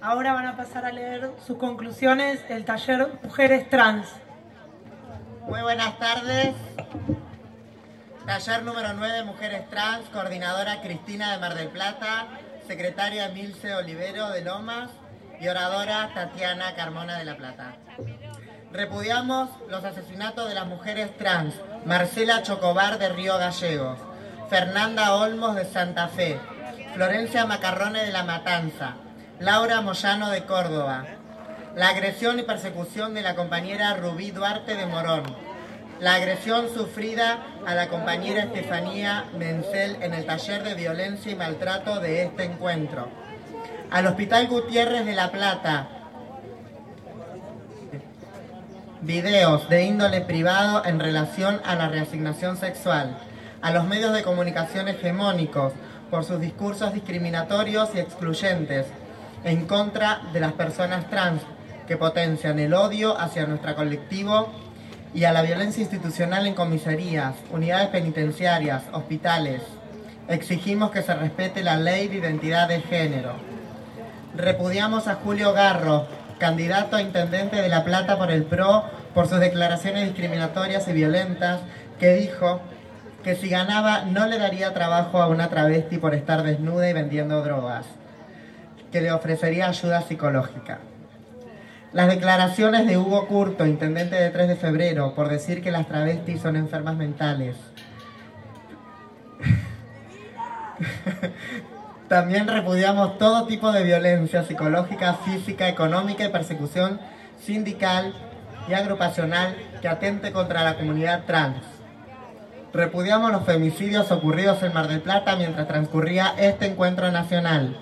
Ahora van a pasar a leer sus conclusiones del taller Mujeres Trans. Muy buenas tardes. Taller número 9, Mujeres Trans, coordinadora Cristina de Mar del Plata, secretaria Emilce Olivero de Lomas y oradora Tatiana Carmona de La Plata. Repudiamos los asesinatos de las mujeres trans: Marcela Chocobar de Río Gallegos, Fernanda Olmos de Santa Fe, Florencia Macarrone de La Matanza, Laura Moyano de Córdoba, la agresión y persecución de la compañera Rubí Duarte de Morón, la agresión sufrida a la compañera Estefanía Mencel en el taller de violencia y maltrato de este encuentro, al Hospital Gutiérrez de La Plata, videos de índole privado en relación a la reasignación sexual, a los medios de comunicación hegemónicos por sus discursos discriminatorios y excluyentes en contra de las personas trans que potencian el odio hacia nuestro colectivo, y a la violencia institucional en comisarías, unidades penitenciarias, hospitales. Exigimos que se respete la ley de identidad de género. Repudiamos a Julio Garro, candidato a intendente de La Plata por el PRO, por sus declaraciones discriminatorias y violentas, que dijo que si ganaba no le daría trabajo a una travesti por estar desnuda y vendiendo drogas, que le ofrecería ayuda psicológica. Las declaraciones de Hugo Curto, intendente de 3 de febrero, por decir que las travestis son enfermas mentales. También repudiamos todo tipo de violencia psicológica, física, económica y persecución sindical y agrupacional que atente contra la comunidad trans. Repudiamos los femicidios ocurridos en Mar del Plata mientras transcurría este encuentro nacional.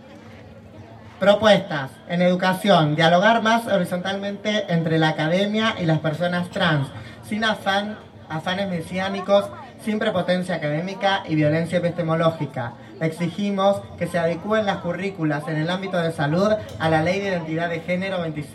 Propuestas. En educación, dialogar más horizontalmente entre la academia y las personas trans, sin afanes mesiánicos, sin prepotencia académica y violencia epistemológica. Exigimos que se adecúen las currículas en el ámbito de salud a la Ley de Identidad de Género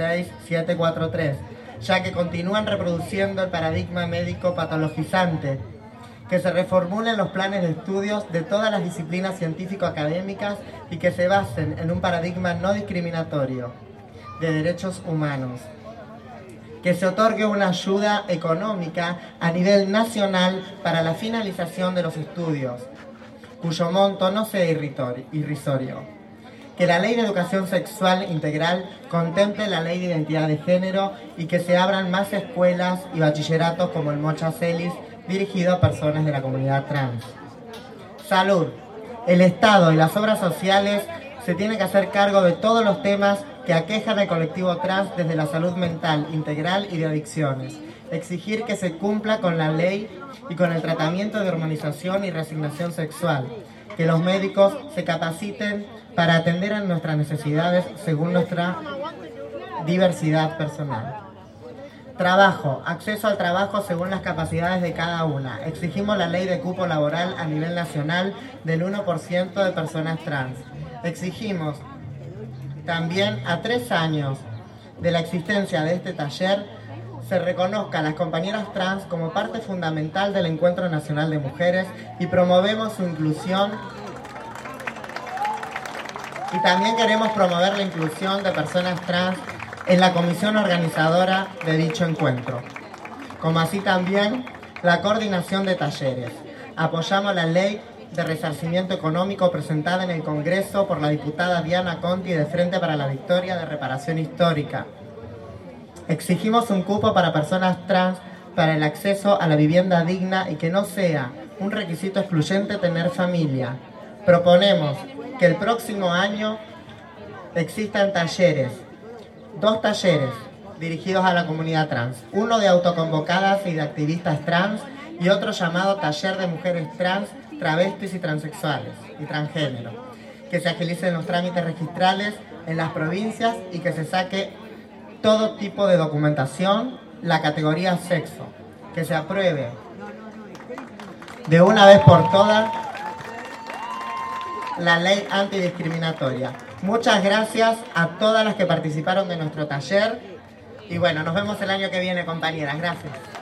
26743, ya que continúan reproduciendo el paradigma médico patologizante. Que se reformulen los planes de estudios de todas las disciplinas científico-académicas y que se basen en un paradigma no discriminatorio de derechos humanos. Que se otorgue una ayuda económica a nivel nacional para la finalización de los estudios, cuyo monto no sea irrisorio. Que la Ley de Educación Sexual Integral contemple la Ley de Identidad de Género y que se abran más escuelas y bachilleratos como el Mocha Celis, dirigido a personas de la comunidad trans. Salud. El Estado y las obras sociales se tienen que hacer cargo de todos los temas que aquejan al colectivo trans, desde la salud mental, integral y de adicciones. Exigir que se cumpla con la ley y con el tratamiento de hormonización y reasignación sexual. Que los médicos se capaciten para atender a nuestras necesidades según nuestra diversidad personal. Trabajo. Acceso al trabajo según las capacidades de cada una. Exigimos la ley de cupo laboral a nivel nacional del 1% de personas trans. Exigimos también, a 3 años de la existencia de este taller, se reconozca a las compañeras trans como parte fundamental del Encuentro Nacional de Mujeres y promovemos su inclusión. Y también queremos promover la inclusión de personas trans en la comisión organizadora de dicho encuentro, como así también la coordinación de talleres. Apoyamos la ley de resarcimiento económico presentada en el Congreso por la diputada Diana Conti de Frente para la Victoria de Reparación Histórica. Exigimos un cupo para personas trans para el acceso a la vivienda digna y que no sea un requisito excluyente tener familia. Proponemos que el próximo año existan talleres, 2 talleres dirigidos a la comunidad trans, uno de autoconvocadas y de activistas trans y otro llamado Taller de Mujeres Trans, Travestis y Transexuales y Transgénero. Que se agilicen los trámites registrales en las provincias y que se saque todo tipo de documentación, la categoría sexo. Que se apruebe de una vez por todas la ley antidiscriminatoria. Muchas gracias a todas las que participaron de nuestro taller y bueno, nos vemos el año que viene, compañeras. Gracias.